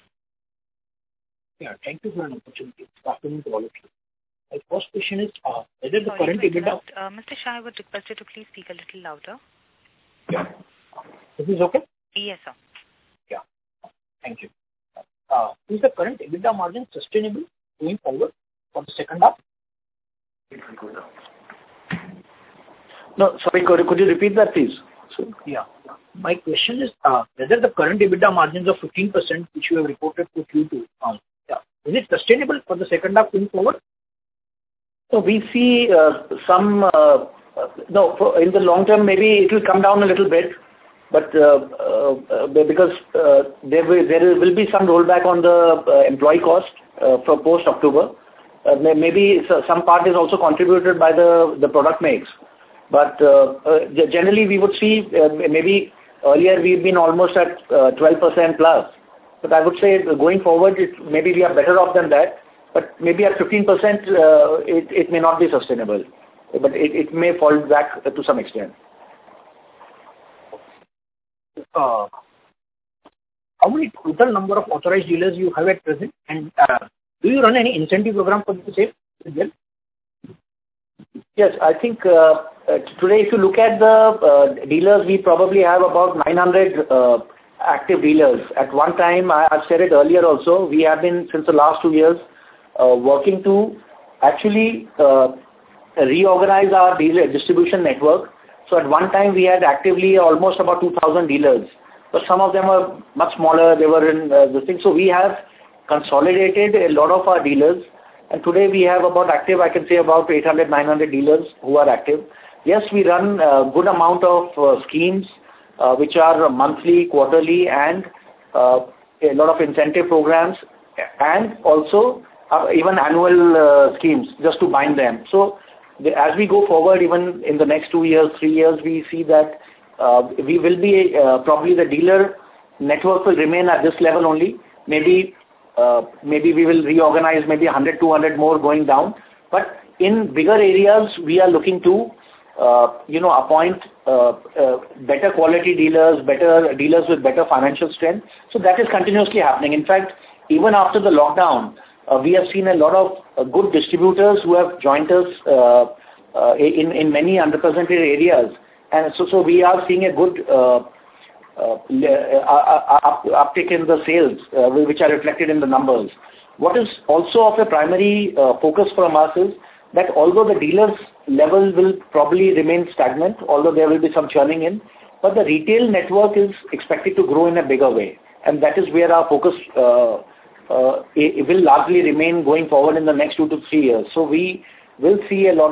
Yeah, thank you for an opportunity. Good afternoon to all of you. My first question is whether the current EBITDA... Mr. Shah, I would request you to please speak a little louder. Yeah. Is this okay? Yes, sir. Yeah. Thank you. Is the current EBITDA margin sustainable going forward for the second half? No, sorry, could you repeat that, please? Yeah. My question is whether the current EBITDA margins of 15% which you have reported for Q2, is it sustainable for the second half going forward? So we see some, in the long term maybe it will come down a little bit, but because there will be some rollback on the employee cost for post-October. Maybe some part is also contributed by the product mix. But generally we would see maybe earlier we've been almost at 12% plus. But I would say going forward, maybe we are better off than that. But maybe at 15%, it may not be sustainable. But it may fall back to some extent. How many total number of authorized dealers you have at present? And do you run any incentive program for the same? Yes, I think today, if you look at the dealers, we probably have about 900 active dealers. At one time, I've said it earlier also, we have been, since the last 2 years, working to actually reorganize our dealer distribution network. So at one time, we had actively almost about 2,000 dealers. But some of them were much smaller, they were in this thing. So we have consolidated a lot of our dealers. And today we have about active, I can say about 800, 900 dealers who are active. Yes, we run a good amount of schemes, which are monthly, quarterly, and a lot of incentive programs, and also even annual schemes, just to bind them. So as we go forward, even in the next 2 years, 3 years, we see that we will be, probably the dealer network will remain at this level only. Maybe we will reorganize maybe 100, 200 more going down. But in bigger areas, we are looking to, appoint better quality dealers, better dealers with better financial strength. So that is continuously happening. In fact, even after the lockdown, we have seen a lot of good distributors who have joined us in many underrepresented areas. And so we are seeing a good uptick in the sales, which are reflected in the numbers. What is also of a primary focus from us is that although the dealers level will probably remain stagnant, although there will be some churning in, but the retail network is expected to grow in a bigger way. And that is where our focus it will largely remain going forward in the next 2 to 3 years. So we will see a lot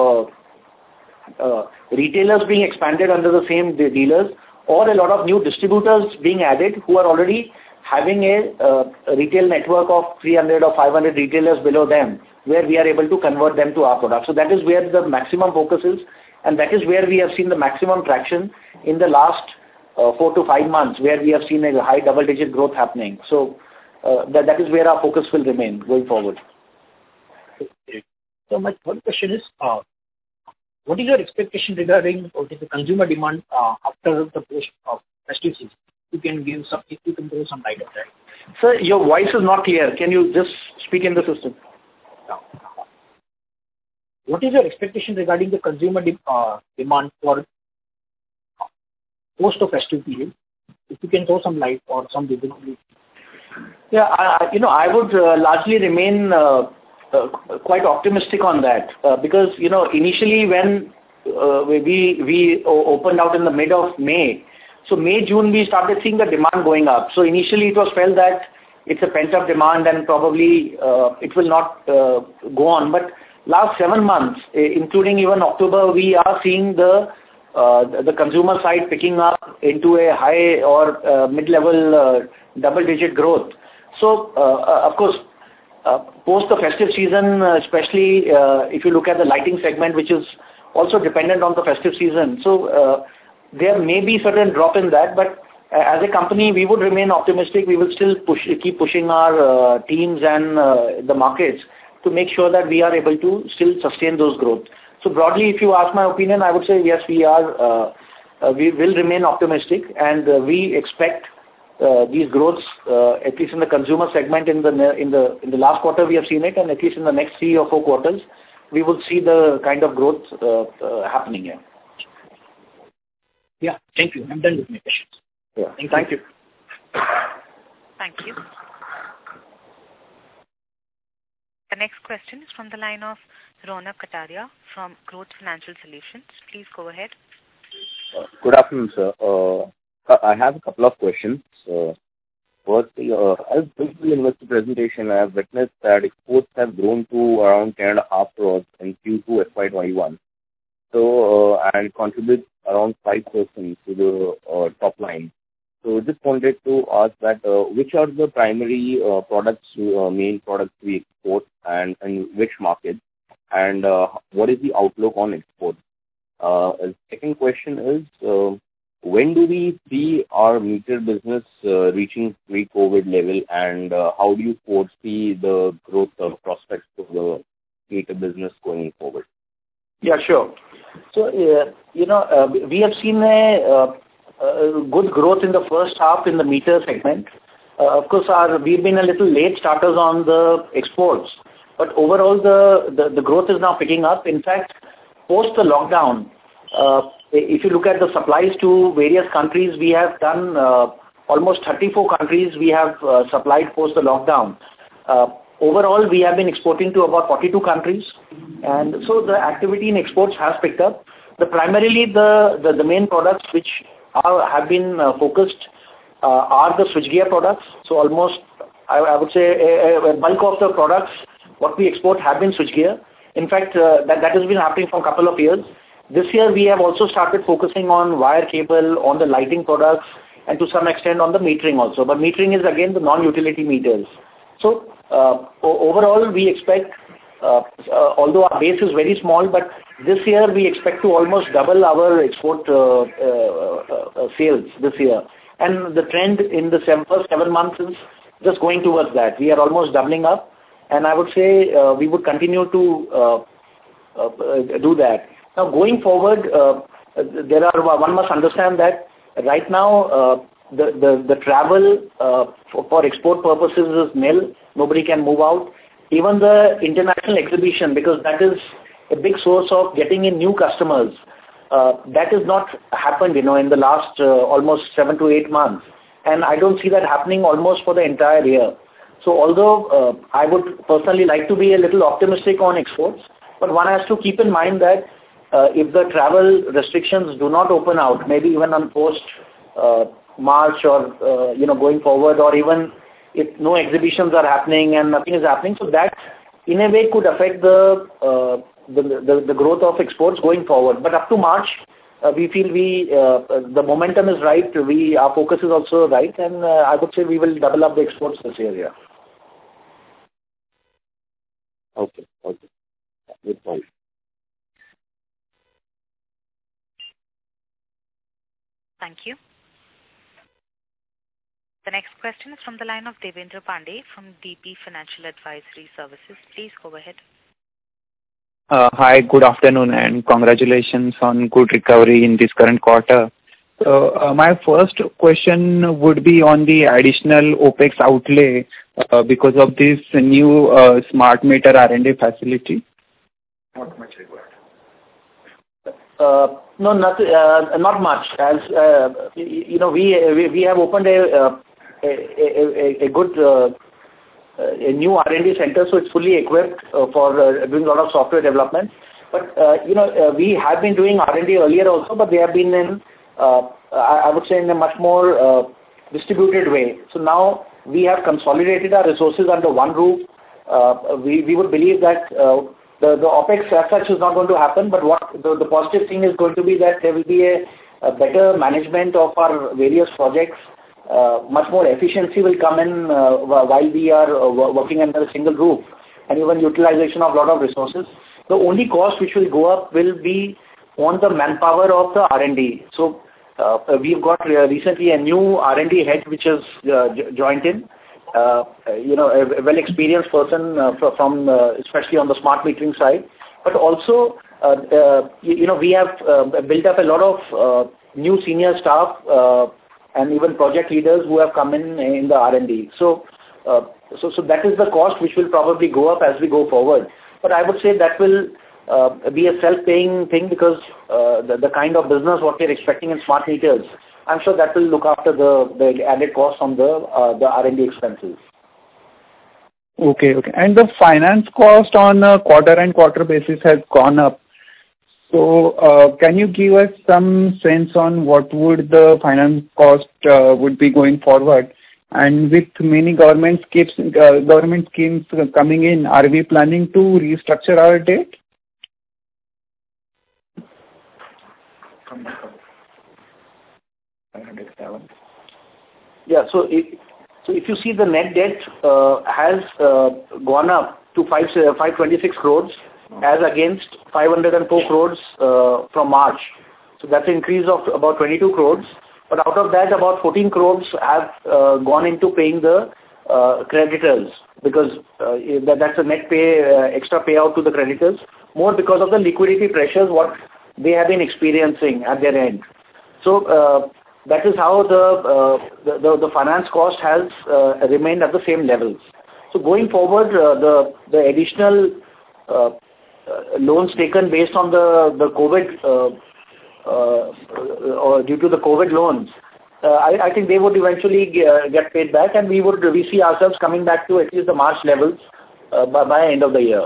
of retailers being expanded under the same dealers, or a lot of new distributors being added who are already having a retail network of 300 or 500 retailers below them, where we are able to convert them to our products. So that is where the maximum focus is, and that is where we have seen the maximum traction in the last 4 to 5 months, where we have seen a high double-digit growth happening. So that is where our focus will remain going forward. Okay. So my third question is, what is your expectation regarding the consumer demand after the post-festive season? If you can throw some light on that. Sir, your voice is not clear. Can you just speak in the system? What is your expectation regarding the consumer demand for post-festive period? If you can throw some light or some visibility. Yeah, I would largely remain quite optimistic on that because, initially when we opened out in the mid of May, so May, June, we started seeing the demand going up. So initially it was felt that it's a pent-up demand and probably it will not go on. But last 7 months, including even October, we are seeing the consumer side picking up into a high or mid-level double-digit growth. So, of course, post the festive season, especially if you look at the lighting segment, which is also dependent on the festive season. So, there may be certain drop in that, but as a company, we would remain optimistic. We will still keep pushing our teams and the markets to make sure that we are able to still sustain those growth. So broadly, if you ask my opinion, I would say yes, we will remain optimistic, and we expect these growths, at least in the consumer segment, in the last quarter we have seen it, and at least in the next 3 or 4 quarters, we will see the kind of growth happening here. Yeah, thank you. I'm done with my questions. Yeah, thank you. Thank you. The next question is from the line of Ronak Kataria from Growth Financial Solutions. Please go ahead. Good afternoon, sir. I have a couple of questions. Firstly, as briefly investor presentation, I have witnessed that exports have grown to around 10.5 crores in Q2 FY21. So, and contribute around 5% to the top line. So just wanted to ask that which are the primary main products we export and which markets, and what is the outlook on export? Second question is, when do we see our meter business reaching pre-COVID level, and how do you foresee the growth prospects for the meter business going forward? Yeah, sure. So, we have seen a good growth in the first half in the meter segment. Of course, we've been a little late starters on the exports, but overall the growth is now picking up. In fact, post the lockdown, if you look at the supplies to various countries, we have done almost 34 countries we have supplied post the lockdown. Overall, we have been exporting to about 42 countries, and so the activity in exports has picked up. Primarily the main products which have been focused are the switchgear products. So almost I would say a bulk of the products what we export have been switchgear. In fact, that has been happening for a couple of years. This year we have also started focusing on wire cable, on the lighting products, and to some extent on the metering also. But metering is again the non-utility meters. So overall we expect, although our base is very small, but this year we expect to almost double our export sales this year. And the trend in the first 7 months is just going towards that. We are almost doubling up, and I would say we would continue to do that. Now going forward, one must understand that right now the travel for export purposes is nil. Nobody can move out. Even the international exhibition, because that is a big source of getting in new customers, that has not happened, in the last almost 7 to 8 months. And I don't see that happening almost for the entire year. So although I would personally like to be a little optimistic on exports, but one has to keep in mind that if the travel restrictions do not open out, maybe even on post March or going forward, or even if no exhibitions are happening and nothing is happening, so that in a way could affect the growth of exports going forward. But up to March, we feel the momentum is right. Our focus is also right, and I would say we will double up the exports this year. Yeah. Okay. Good point. Thank you. The next question is from the line of Devendra Pandey from DP Financial Advisory Services. Please go ahead. Hi, good afternoon, and congratulations on good recovery in this current quarter. My first question would be on the additional OPEX outlay because of this new smart meter R&D facility. Not much required. No, not much. As we have opened a good a new R&D center, so it's fully equipped for doing a lot of software development. But we have been doing R&D earlier also, but they have been in I would say in a much more distributed way. So now we have consolidated our resources under one roof. We would believe that the OPEX as such is not going to happen, but what the positive thing is going to be that there will be a better management of our various projects. Much more efficiency will come in while we are working under a single roof, and even utilization of a lot of resources. The only cost which will go up will be on the manpower of the R&D. So we've got recently a new R&D head which has joined in. A well-experienced person from especially on the smart metering side, but also we have built up a lot of new senior staff and even project leaders who have come in the R&D. So that is the cost which will probably go up as we go forward. But I would say that will be a self-paying thing because the kind of business what we're expecting in smart meters, I'm sure that will look after the added cost on the R&D expenses. Okay. And the finance cost on a quarter-and-quarter basis has gone up. So can you give us some sense on what would the finance cost would be going forward? And with many government schemes coming in, are we planning to restructure our debt? Yeah, so if you see the net debt has gone up to 526 crores as against 504 crores from March. So that's an increase of about 22 crores. But out of that, about 14 crores have gone into paying the creditors because that's a net extra payout to the creditors, more because of the liquidity pressures what they have been experiencing at their end. So that is how the finance cost has remained at the same levels. So going forward, the additional loans taken based on the COVID or due to the COVID loans, I think they would eventually get paid back, and we see ourselves coming back to at least the March levels by end of the year.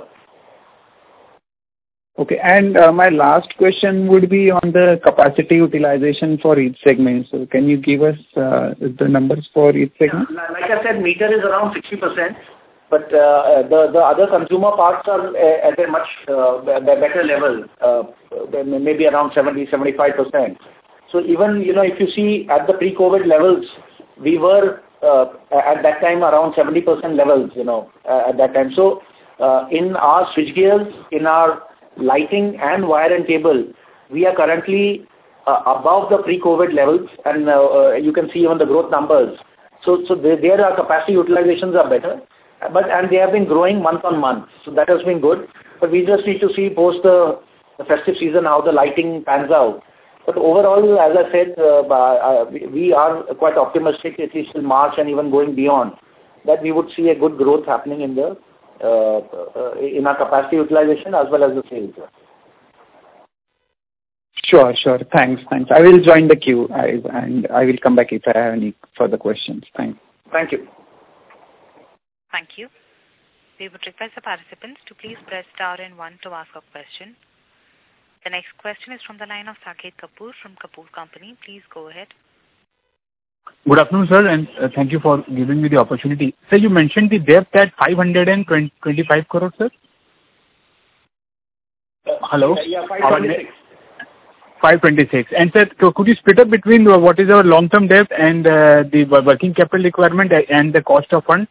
Okay. And my last question would be on the capacity utilization for each segment. So can you give us the numbers for each segment? Yeah, like I said, meter is around 60%, but the other consumer parts are at a much better level, maybe around 70-75%. So even, if you see at the pre-COVID levels, we were at that time around 70% levels, at that time. So in our switchgears, in our lighting and wire and cable, we are currently above the pre-COVID levels, and you can see even the growth numbers. So there our capacity utilizations are better, and they have been growing month on month. So that has been good. But we just need to see post the festive season how the lighting pans out. But overall, as I said, we are quite optimistic, at least in March and even going beyond, that we would see a good growth happening in our capacity utilization as well as the sales. Sure. Thanks. I will join the queue, and I will come back if I have any further questions. Thanks. Thank you. Thank you. We would request the participants to please press star and 1 to ask a question. The next question is from the line of Saket Kapoor from Kapoor Company. Please go ahead. Good afternoon, sir, and thank you for giving me the opportunity. Sir, you mentioned the debt at 525 crore, sir? Hello? Yeah, 526. 526. And sir, so could you split up between what is our long-term debt and the working capital requirement and the cost of funds?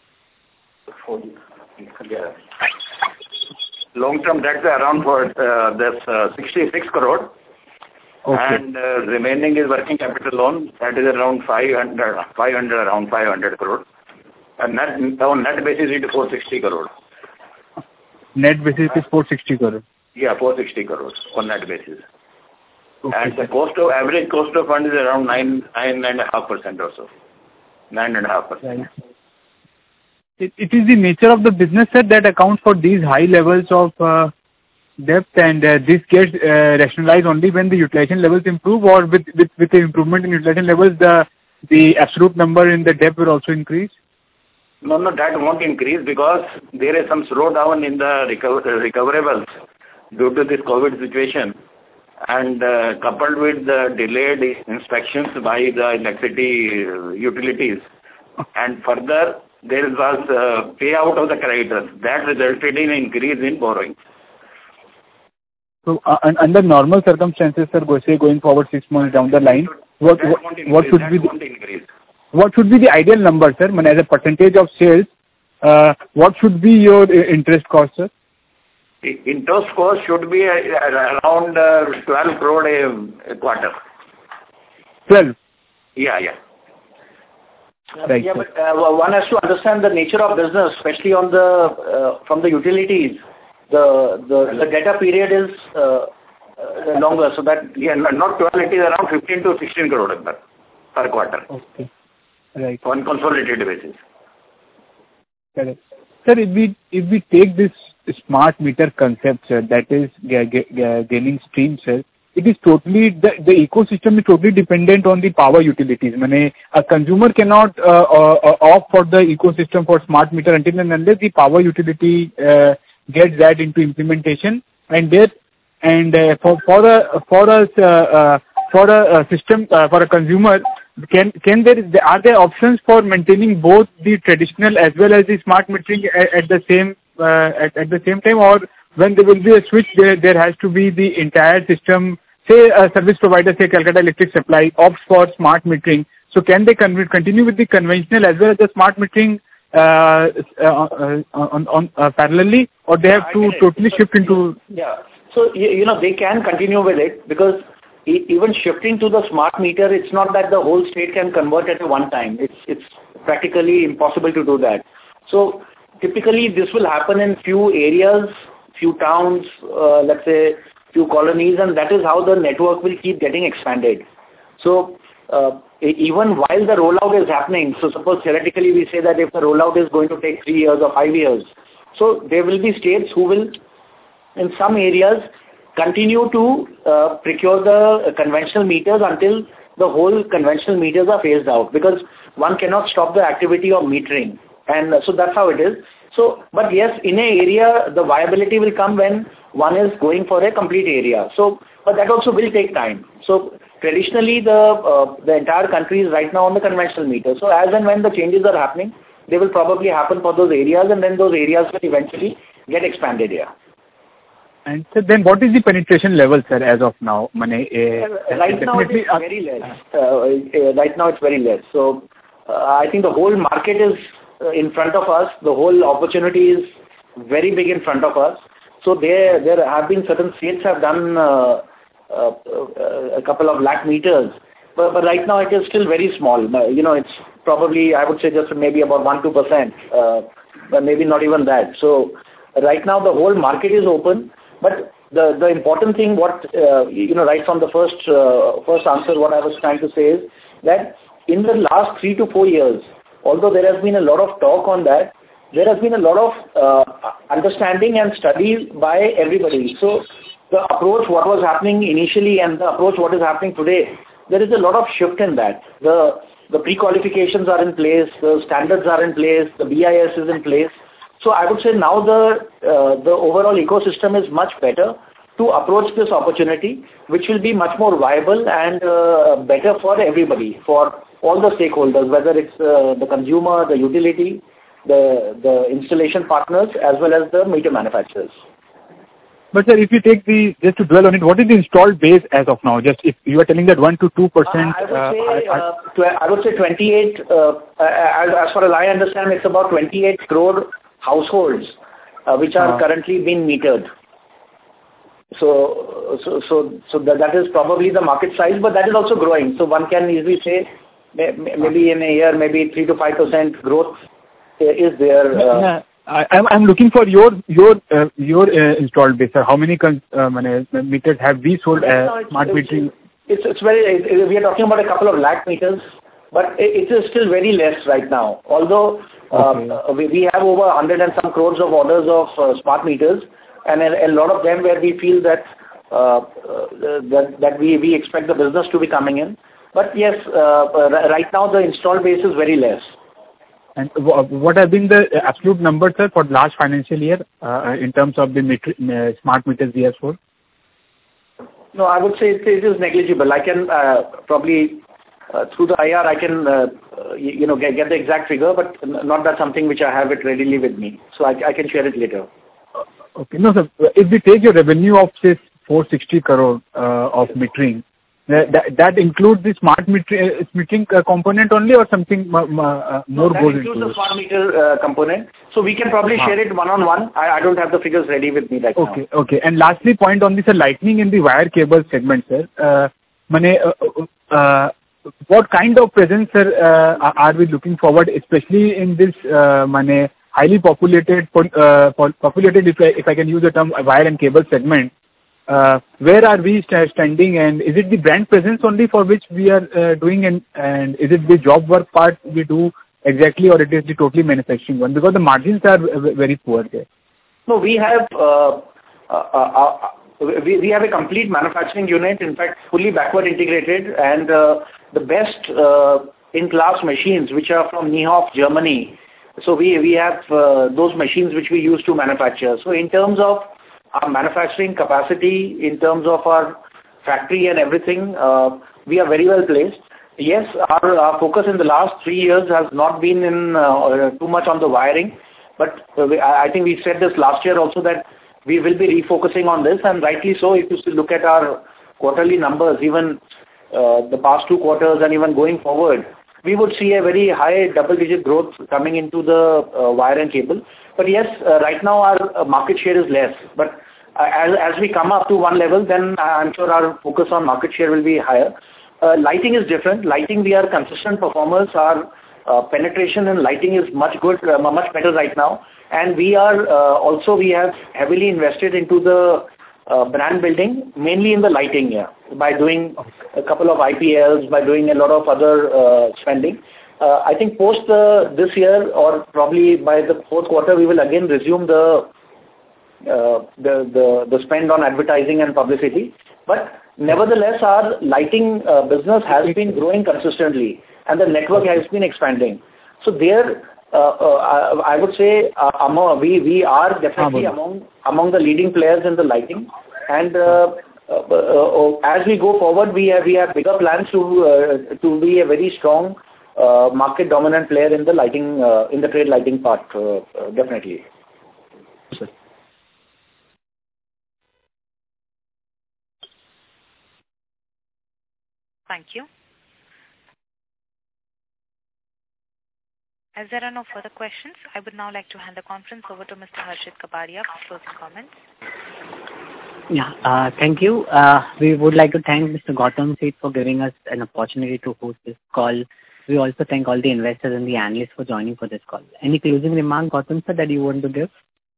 Long-term debt is around for this 66 crore. Okay. And remaining is working capital loan, that is around 500 crore. And on net basis it is 460 crore. Net basis is 460 crore. Yeah, 460 crores on net basis. Okay. And the average cost of fund is around 9.5% or so. 9.5%. Right. It is the nature of the business, sir, that accounts for these high levels of debt, and this gets rationalized only when the utilization levels improve, or with the improvement in utilization levels, the absolute number in the debt will also increase? No, that won't increase because there is some slowdown in the recoverables due to this COVID situation, and coupled with the delayed inspections by the electricity utilities, and further there was payout of the creditors that resulted in increase in borrowing. So under normal circumstances, sir, going forward 6 months down the line, what should be the ideal number, sir? As a percentage of sales, what should be your interest cost, sir? Interest cost should be around 12 crore a quarter. 12? Yeah. Right. Yeah, but one has to understand the nature of business, especially on from the utilities. The data period is longer, so that not 12, it is around 15 to 16 crore per quarter. Okay. Right. On consolidated basis. Correct. Sir, if we take this smart meter concept, sir, that is gaining steam, sir, it is totally, the ecosystem is totally dependent on the power utilities. A consumer cannot opt for the ecosystem for smart meter until and unless the power utility gets that into implementation, and for a system, for a consumer, are there options for maintaining both the traditional as well as the smart metering at the same time, or when there will be a switch, there has to be the entire system, say a service provider, say Calcutta Electric Supply, opts for smart metering. So can they continue with the conventional as well as the smart metering parallelly, or they have to totally shift into? Yeah. So, they can continue with it, because even shifting to the smart meter, it's not that the whole state can convert at one time. It's practically impossible to do that. So typically this will happen in few areas, few towns, let's say few colonies, and that is how the network will keep getting expanded. So even while the rollout is happening, so suppose theoretically we say that if the rollout is going to take 3 years or 5 years, so there will be states who will, in some areas, continue to procure the conventional meters until the whole conventional meters are phased out, because one cannot stop the activity of metering. And so that's how it is. So, but yes, in an area, the viability will come when one is going for a complete area. So, but that also will take time. So, traditionally, the entire country is right now on the conventional meter. So, as and when the changes are happening, they will probably happen for those areas, and then those areas will eventually get expanded here. And so then what is the penetration level, sir, as of now? Right now it is very less. Right now it's very less. So I think the whole market is in front of us. The whole opportunity is very big in front of us. So there have been certain states have done a couple of lakh meters. But right now it is still very small. It's probably, I would say, just maybe about 1-2%, but maybe not even that. So right now the whole market is open. But the important thing, right from the first answer, what I was trying to say is that in the last 3 to 4 years, although there has been a lot of talk on that, there has been a lot of understanding and study by everybody. So the approach, what was happening initially, and the approach, what is happening today, there is a lot of shift in that. The pre-qualifications are in place, the standards are in place, the BIS is in place. So I would say now the overall ecosystem is much better to approach this opportunity, which will be much more viable and better for everybody, for all the stakeholders, whether it's the consumer, the utility, the installation partners, as well as the meter manufacturers. But sir, if you take just to dwell on it, what is the installed base as of now? Just if you are telling that 1 to 2%. I would say 28. As far as I understand, it's about 28 crore households which are currently being metered. So that is probably the market size, but that is also growing. So one can easily say maybe in a year, maybe 3 to 5% growth is there. I'm looking for your installed base, sir. How many meters have we sold smart metering? It's very. We are talking about a couple of lakh meters, but it is still very less right now. Although we have over 100 and some crores of orders of smart meters, and a lot of them where we feel that we expect the business to be coming in. But yes, right now the installed base is very less. And what have been the absolute number, sir, for last financial year in terms of the smart meters we have sold? No, I would say it is negligible. I can probably through the IR I can get the exact figure, but not that something which I have it readily with me. So I can share it later. Okay, no, sir. If we take your revenue of say 460 crore of metering, that includes the smart metering component only, or something more goes into it? That includes the smart meter component. So we can probably share it one-on-one. I don't have the figures ready with me right now. Okay. And lastly, point on this lightning in the wire cable segment, sir. What kind of presence, sir, are we looking forward, especially in this highly populated, if I can use the term wire and cable segment? Where are we standing, and is it the brand presence only for which we are doing, and is it the job work part we do exactly, or it is the totally manufacturing one? Because the margins are very poor there. No, we have a complete manufacturing unit, in fact fully backward integrated, and the best in-class machines which are from Niehoff, Germany. So we have those machines which we use to manufacture. So in terms of our manufacturing capacity, in terms of our factory and everything, we are very well placed. Yes, our focus in the last 3 years has not been in too much on the wiring, but I think we said this last year also that we will be refocusing on this, and rightly so. If you still look at our quarterly numbers, even the past 2 quarters and even going forward, we would see a very high double-digit growth coming into the wire and cable. But yes, right now our market share is less. But as we come up to one level, then I'm sure our focus on market share will be higher. Lighting is different. Lighting, we are consistent performers. Our penetration in lighting is much better right now. And we have heavily invested into the brand building, mainly in the lighting, by doing a couple of IPLs, by doing a lot of other spending. I think post this year, or probably by the fourth quarter, we will again resume the the spend on advertising and publicity. But nevertheless, our lighting business has been growing consistently, and the network has been expanding. So there, I would say we are definitely among the leading players in the lighting. And as we go forward, we have bigger plans to be a very strong market dominant player in the lighting, in the trade lighting part, definitely. Sir. Thank you. As there are no further questions, I would now like to hand the conference over to Mr. Harshit Kapadia for closing comments. Yeah, thank you. We would like to thank Mr. Gautam Seth for giving us an opportunity to host this call. We also thank all the investors and the analysts for joining for this call. Any closing remark, Gautam sir, that you want to give?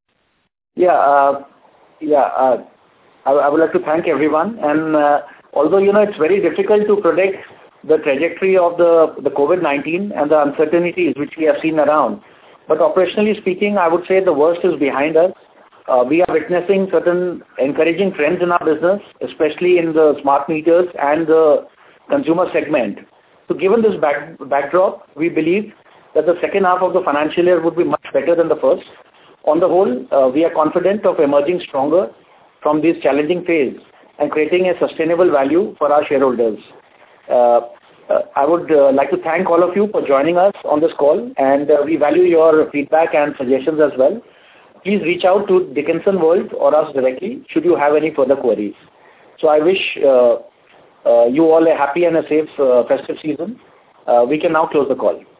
I would like to thank everyone. And although, it's very difficult to predict the trajectory of the COVID-19 and the uncertainties which we have seen around, but operationally speaking, I would say the worst is behind us. We are witnessing certain encouraging trends in our business, especially in the smart meters and the consumer segment. So given this backdrop, we believe that the second half of the financial year would be much better than the first. On the whole, we are confident of emerging stronger from this challenging phase and creating a sustainable value for our shareholders. I would like to thank all of you for joining us on this call, and we value your feedback and suggestions as well. Please reach out to Dickenson World or us directly should you have any further queries. So I wish you all a happy and a safe festive season. We can now close the call.